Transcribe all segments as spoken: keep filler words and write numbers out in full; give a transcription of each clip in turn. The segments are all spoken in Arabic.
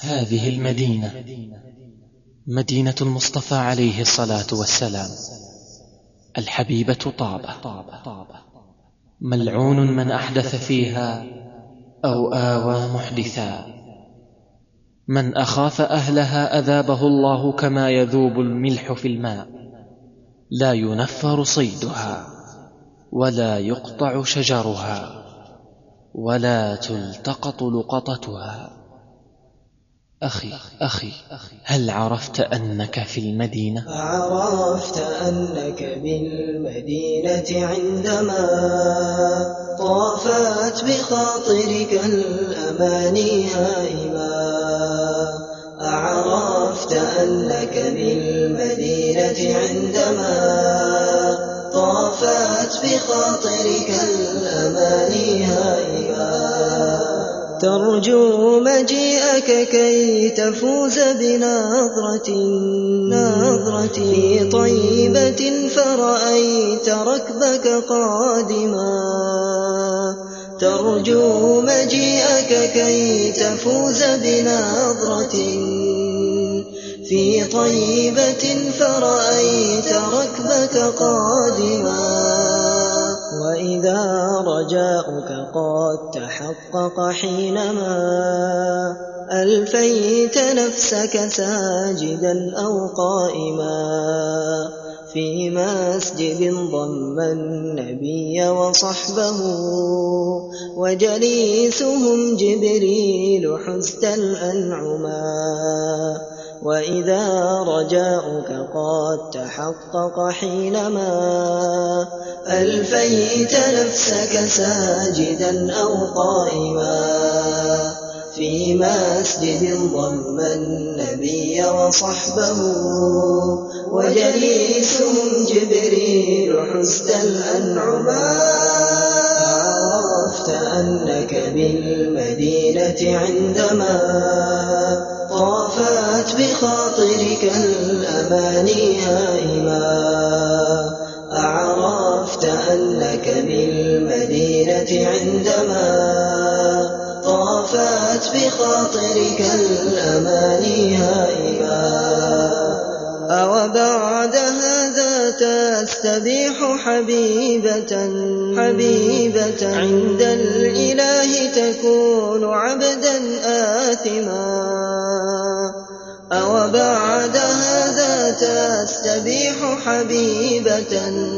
هذه المدينة مدينة المصطفى عليه الصلاة والسلام، الحبيبة طابة، ملعون من أحدث فيها أو آوى محدثا. من أخاف أهلها أذابه الله كما يذوب الملح في الماء، لا ينفر صيدها ولا يقطع شجرها ولا تلتقط لقطتها. أخي أخي هل عرفت أنك في المدينة؟ عرفت أنك بالمدينة عندما طافت بخاطرك الأماني هائما. عرفت أنك بالمدينة عندما طافت بخاطرك الأماني هائما. ترجو مجيئك كي تفوز بنظرة نظرة في طيبة فرأيت ركبك قادما. ترجو مجيئك كي تفوز بنظرة في طيبة فرأيت ركبك قادما. وإذا رجاؤك قد تحقق حينما ألفيت نفسك ساجدا أو قائما في مسجد ضم النبي وصحبه وجليسهم جبريل حزت الأنعما. وإذا رجاؤك قد تحقق حينما ألفيت نفسك ساجدا أو قائما في مسجد ضم النبي وصحبه وجليسهم جبريل حزت الأنعما. عرفت أنك بالمدينة عندما طافت بخاطرك الأماني هائما. عرفت أنك بالمدينة عندما طافت بخاطرك الأماني هائما. أو بعد هذا تستبيح حبيبة حبيبة عند الإله تكون عبدا آثما. أو بعد هذا تستبيح حبيبة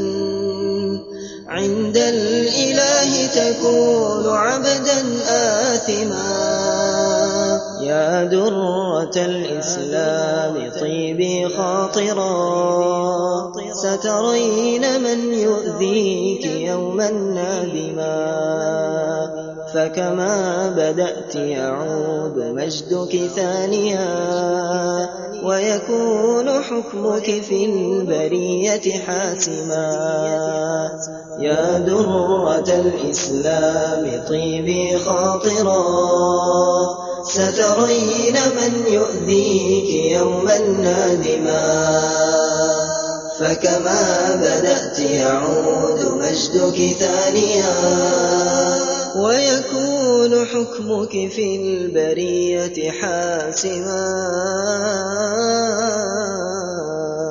عند الإله تكون عبدا آثما. يا درة الإسلام طيبي خاطرا سترين من يؤذيك يوما نادما. فكما بدأت يعود مجدك ثانيا ويكون حكمك في البرية حاسما. يا درة الإسلام طيبي خاطرا سترين من يؤذيك يوما نادما. فكما بدأت يعود مجدك ثانيا ويكون حكمك في البرية حاسما.